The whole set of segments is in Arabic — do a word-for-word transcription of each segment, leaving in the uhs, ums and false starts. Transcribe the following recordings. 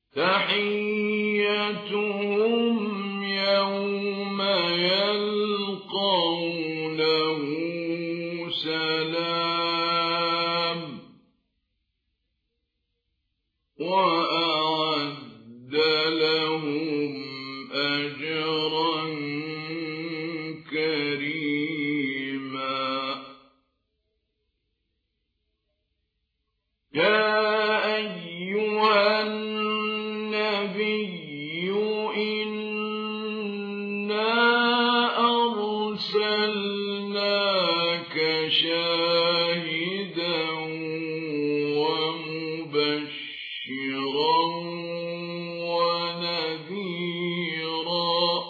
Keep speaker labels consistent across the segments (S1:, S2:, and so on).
S1: تحيتهم يوم يلقونه سلام وأعد لهم أجرا كريما. يا أيها النبي إنا أرسلناك شاهدا ومبشرا ونذيرا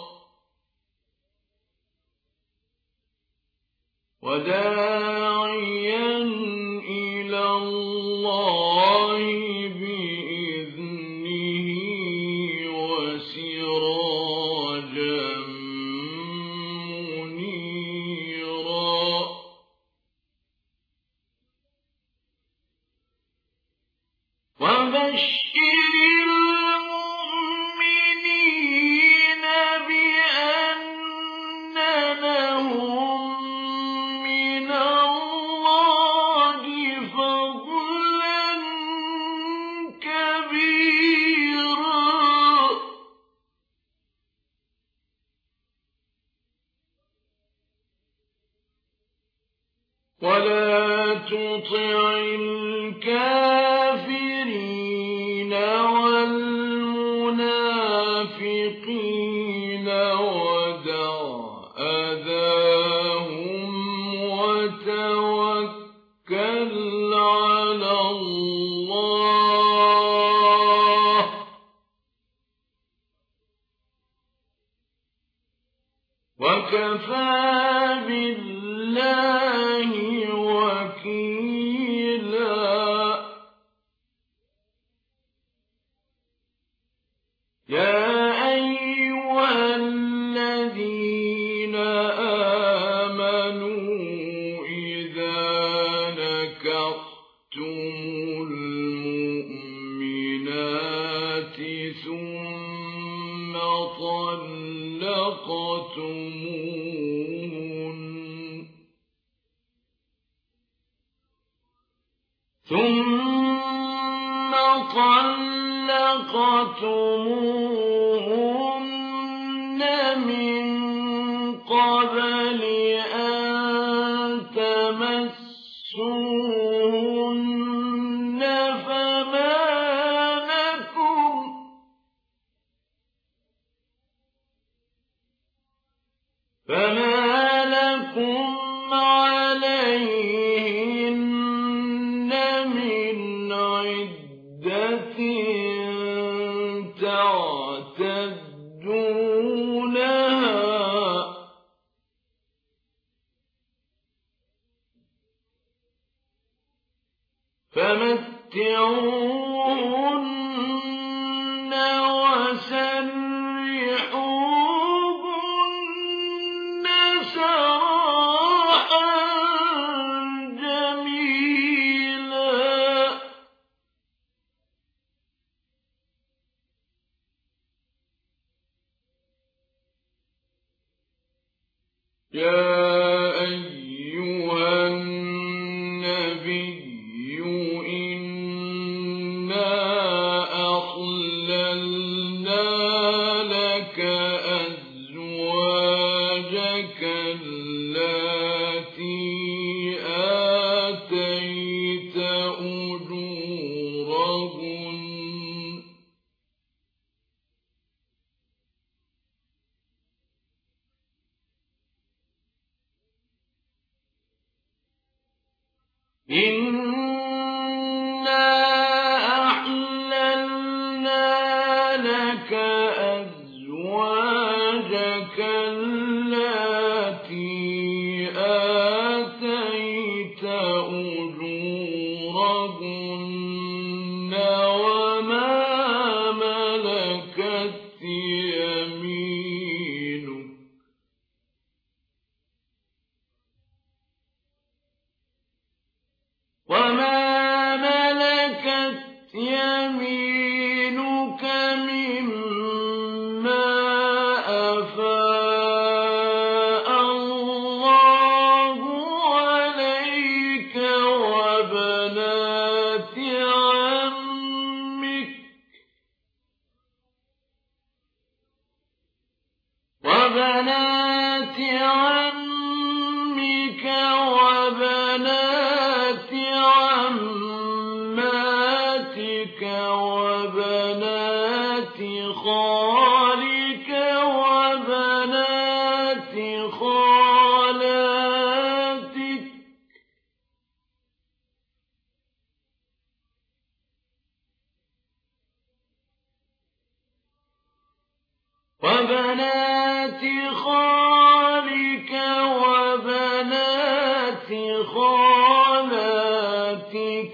S1: وداعيا إلى الله بإذنه وسراجا منيرا. وبشر المؤمنين بأن لهم من الله فضلا كبيرا. ولا تطع الكافرين والمنافقين ودع أذاهم وتوكل على الله وكفى بالله وكيلا. يا أيها الذين آمنوا إذا نكحتم المؤمنات ثم طلقتموهن ثم طلقتموهن من قبل أن تمسوهن فما لكم فما لكم عليهن من عدة تعتدونها فمتعوهن وسرحوهن سراحا جميلا. يا أيها النبي إنا أحللنا لك أزواجك اللاتي آتيت أجورهن إنا أحللنا لك أزواجك اللاتي آتيت أجورهن وما ملكت يمينك وما ملكت يمينك وبنات خالك وبنات خالاتك وبنات خالك وبنات خالاتك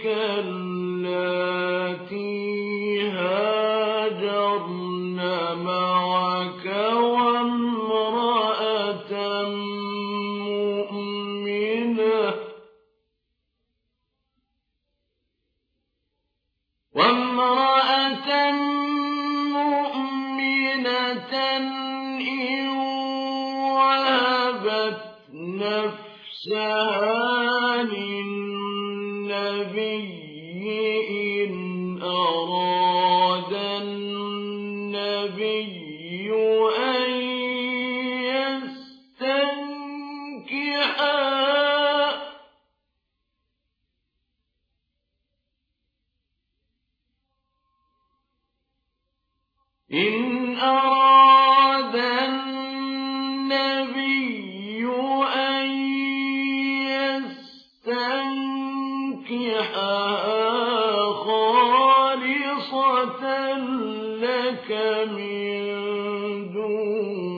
S1: اللاتي هاجرن معك وامرأة مؤمنة وامرأة مؤمنة إن وهبت نفسها للنبي إن أراد النبي أن يستنكحها إن أراد النبي أن يستنكحها خالصة لك من دون